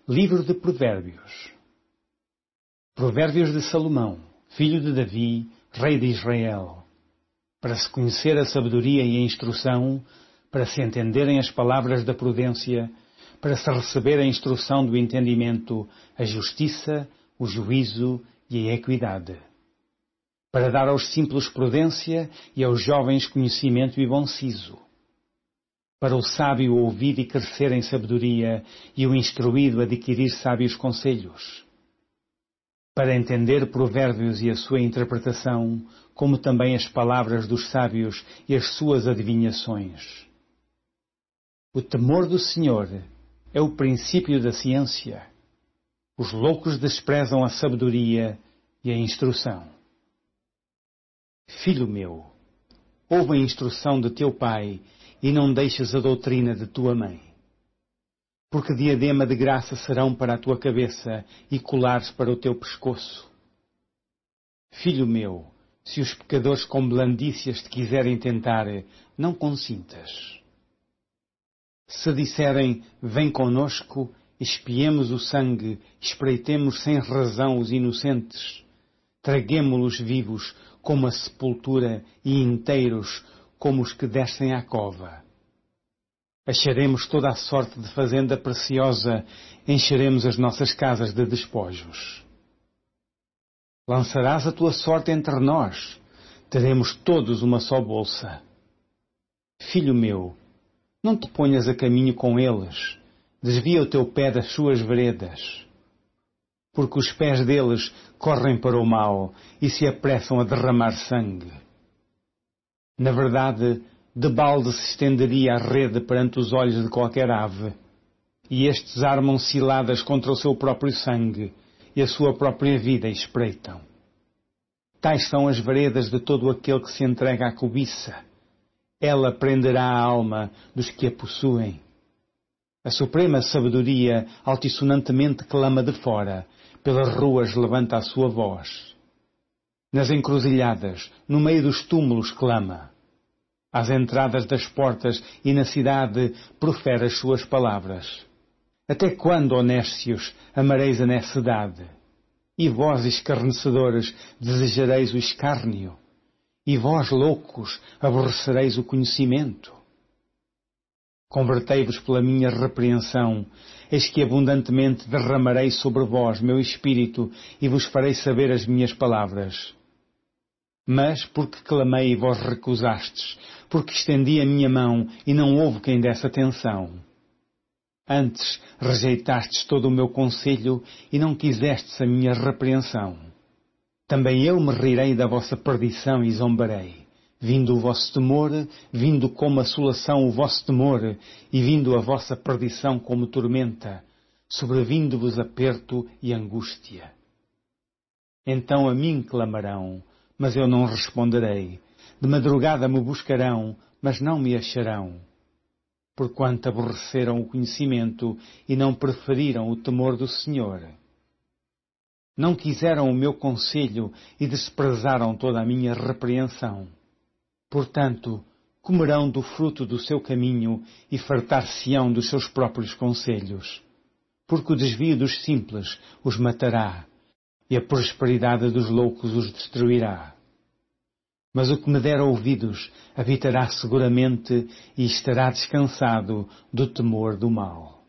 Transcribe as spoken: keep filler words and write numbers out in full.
Livro de Provérbios. Provérbios de Salomão, filho de Davi, rei de Israel, para se conhecer a sabedoria e a instrução, para se entenderem as palavras da prudência, para se receber a instrução do entendimento, a justiça, o juízo e a equidade, para dar aos simples prudência e aos jovens conhecimento e bom siso, para o sábio ouvir e crescer em sabedoria e o instruído adquirir sábios conselhos, para entender provérbios e a sua interpretação, como também as palavras dos sábios e as suas adivinhações. O temor do Senhor é o princípio da ciência. Os loucos desprezam a sabedoria e a instrução. Filho meu, ouve a instrução de teu pai e não deixes a doutrina de tua mãe. Porque diadema de graça serão para a tua cabeça e colares para o teu pescoço. Filho meu, se os pecadores com blandícias te quiserem tentar, não consintas. Se disserem, vem conosco, espiemos o sangue, espreitemos sem razão os inocentes, traguemo-los vivos como a sepultura e inteiros como os que descem à cova. Acharemos toda a sorte de fazenda preciosa, encheremos as nossas casas de despojos. Lançarás a tua sorte entre nós, teremos todos uma só bolsa. Filho meu, não te ponhas a caminho com eles, desvia o teu pé das suas veredas, porque os pés deles correm para o mal e se apressam a derramar sangue. Na verdade, de balde se estenderia a rede perante os olhos de qualquer ave, e estes armam ciladas contra o seu próprio sangue, e a sua própria vida espreitam. Tais são as veredas de todo aquele que se entrega à cobiça. Ela prenderá a alma dos que a possuem. A suprema sabedoria altissonantemente clama de fora, pelas ruas levanta a sua voz. Nas encruzilhadas, no meio dos túmulos clama. Às entradas das portas e na cidade profere as suas palavras. Até quando, ó nércios, amareis a necessidade? E vós, escarnecedores, desejareis o escárnio? E vós, loucos, aborrecereis o conhecimento? Convertei-vos pela minha repreensão, eis que abundantemente derramarei sobre vós meu espírito e vos farei saber as minhas palavras. Mas porque clamei e vós recusastes, porque estendi a minha mão e não houve quem desse atenção. Antes rejeitastes todo o meu conselho e não quisestes a minha repreensão. Também eu me rirei da vossa perdição e zombarei, vindo o vosso temor, vindo como assolação o vosso temor, e vindo a vossa perdição como tormenta, sobrevindo-vos aperto e angústia. Então a mim clamarão, mas eu não responderei. De madrugada me buscarão, mas não me acharão. Porquanto aborreceram o conhecimento e não preferiram o temor do Senhor. Não quiseram o meu conselho e desprezaram toda a minha repreensão. Portanto, comerão do fruto do seu caminho e fartar-se-ão dos seus próprios conselhos. Porque o desvio dos simples os matará, e a prosperidade dos loucos os destruirá. Mas o que me der ouvidos habitará seguramente e estará descansado do temor do mal.